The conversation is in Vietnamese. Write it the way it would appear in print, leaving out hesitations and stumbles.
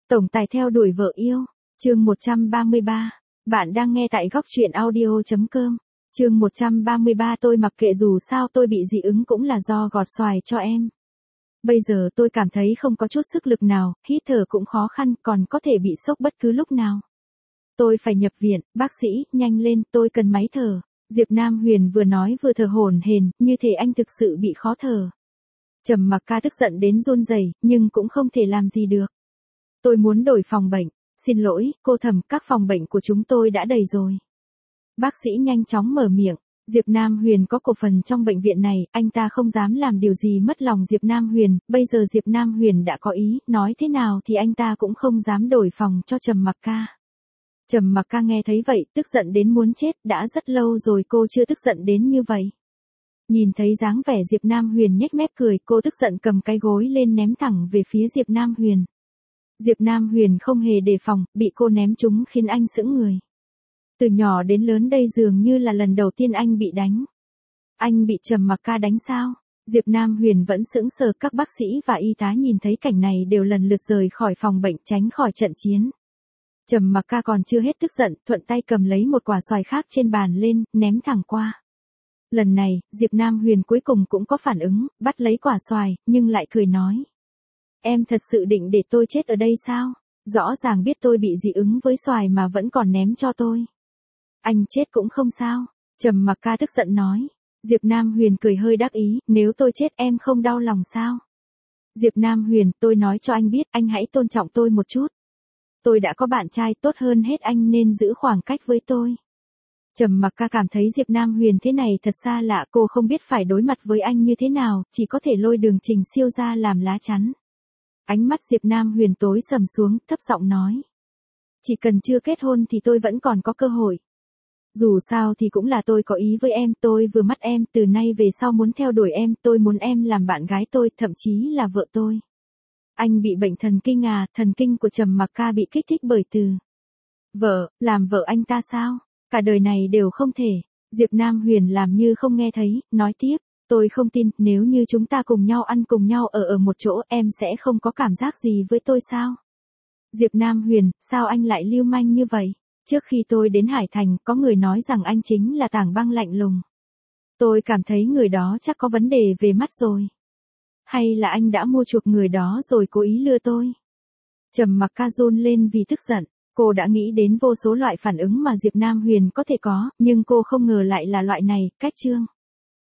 Tổng tài theo đuổi vợ yêu, chương 133. Bạn đang nghe tại góc truyện audio.com. Chương 133 tôi mặc kệ dù sao tôi bị dị ứng cũng là do gọt xoài cho em. Bây giờ tôi cảm thấy không có chút sức lực nào, hít thở cũng khó khăn, còn có thể bị sốc bất cứ lúc nào. Tôi phải nhập viện, bác sĩ, nhanh lên, tôi cần máy thở. Diệp Nam Huyền vừa nói vừa thở hổn hển, như thể anh thực sự bị khó thở. Trầm Mặc Ca tức giận đến run rẩy, nhưng cũng không thể làm gì được. Tôi muốn đổi phòng bệnh. Xin lỗi, cô Thẩm, các phòng bệnh của chúng tôi đã đầy rồi. Bác sĩ nhanh chóng mở miệng. Diệp Nam Huyền có cổ phần trong bệnh viện này, anh ta không dám làm điều gì mất lòng Diệp Nam Huyền, bây giờ Diệp Nam Huyền đã có ý, nói thế nào thì anh ta cũng không dám đổi phòng cho Trầm Mặc Ca. Trầm Mặc Ca nghe thấy vậy, tức giận đến muốn chết, đã rất lâu rồi cô chưa tức giận đến như vậy. Nhìn thấy dáng vẻ Diệp Nam Huyền nhếch mép cười, cô tức giận cầm cái gối lên ném thẳng về phía Diệp Nam Huyền. Diệp Nam Huyền không hề đề phòng, bị cô ném trúng khiến anh sững người. Từ nhỏ đến lớn đây dường như là lần đầu tiên anh bị đánh. Anh bị Trầm Mặc Ca đánh sao? Diệp Nam Huyền vẫn sững sờ, các bác sĩ và y tá nhìn thấy cảnh này đều lần lượt rời khỏi phòng bệnh tránh khỏi trận chiến. Trầm Mặc Ca còn chưa hết tức giận, thuận tay cầm lấy một quả xoài khác trên bàn lên, ném thẳng qua. Lần này, Diệp Nam Huyền cuối cùng cũng có phản ứng, bắt lấy quả xoài, nhưng lại cười nói. Em thật sự định để tôi chết ở đây sao? Rõ ràng biết tôi bị dị ứng với xoài mà vẫn còn ném cho tôi. Anh chết cũng không sao. Trầm Mặc Ca tức giận nói. Diệp Nam Huyền cười hơi đắc ý, nếu tôi chết em không đau lòng sao? Diệp Nam Huyền, tôi nói cho anh biết, anh hãy tôn trọng tôi một chút. Tôi đã có bạn trai, tốt hơn hết anh nên giữ khoảng cách với tôi. Trầm Mặc Ca cảm thấy Diệp Nam Huyền thế này thật xa lạ, cô không biết phải đối mặt với anh như thế nào, chỉ có thể lôi Đường Trình Siêu ra làm lá chắn. Ánh mắt Diệp Nam Huyền tối sầm xuống, thấp giọng nói. Chỉ cần chưa kết hôn thì tôi vẫn còn có cơ hội. Dù sao thì cũng là tôi có ý với em, tôi vừa mắt em, từ nay về sau muốn theo đuổi em, tôi muốn em làm bạn gái tôi, thậm chí là vợ tôi. Anh bị bệnh thần kinh à? Thần kinh của Trầm Mặc Ca bị kích thích bởi từ vợ, làm vợ anh ta sao? Cả đời này đều không thể. Diệp Nam Huyền làm như không nghe thấy, nói tiếp. Tôi không tin, nếu như chúng ta cùng nhau ăn cùng nhau ở một chỗ, em sẽ không có cảm giác gì với tôi sao? Diệp Nam Huyền, sao anh lại lưu manh như vậy? Trước khi tôi đến Hải Thành, có người nói rằng anh chính là Tảng Băng lạnh lùng. Tôi cảm thấy người đó chắc có vấn đề về mắt rồi. Hay là anh đã mua chuộc người đó rồi cố ý lừa tôi? Trầm Mặc Ca run lên vì tức giận. Cô đã nghĩ đến vô số loại phản ứng mà Diệp Nam Huyền có thể có, nhưng cô không ngờ lại là loại này, cách chương.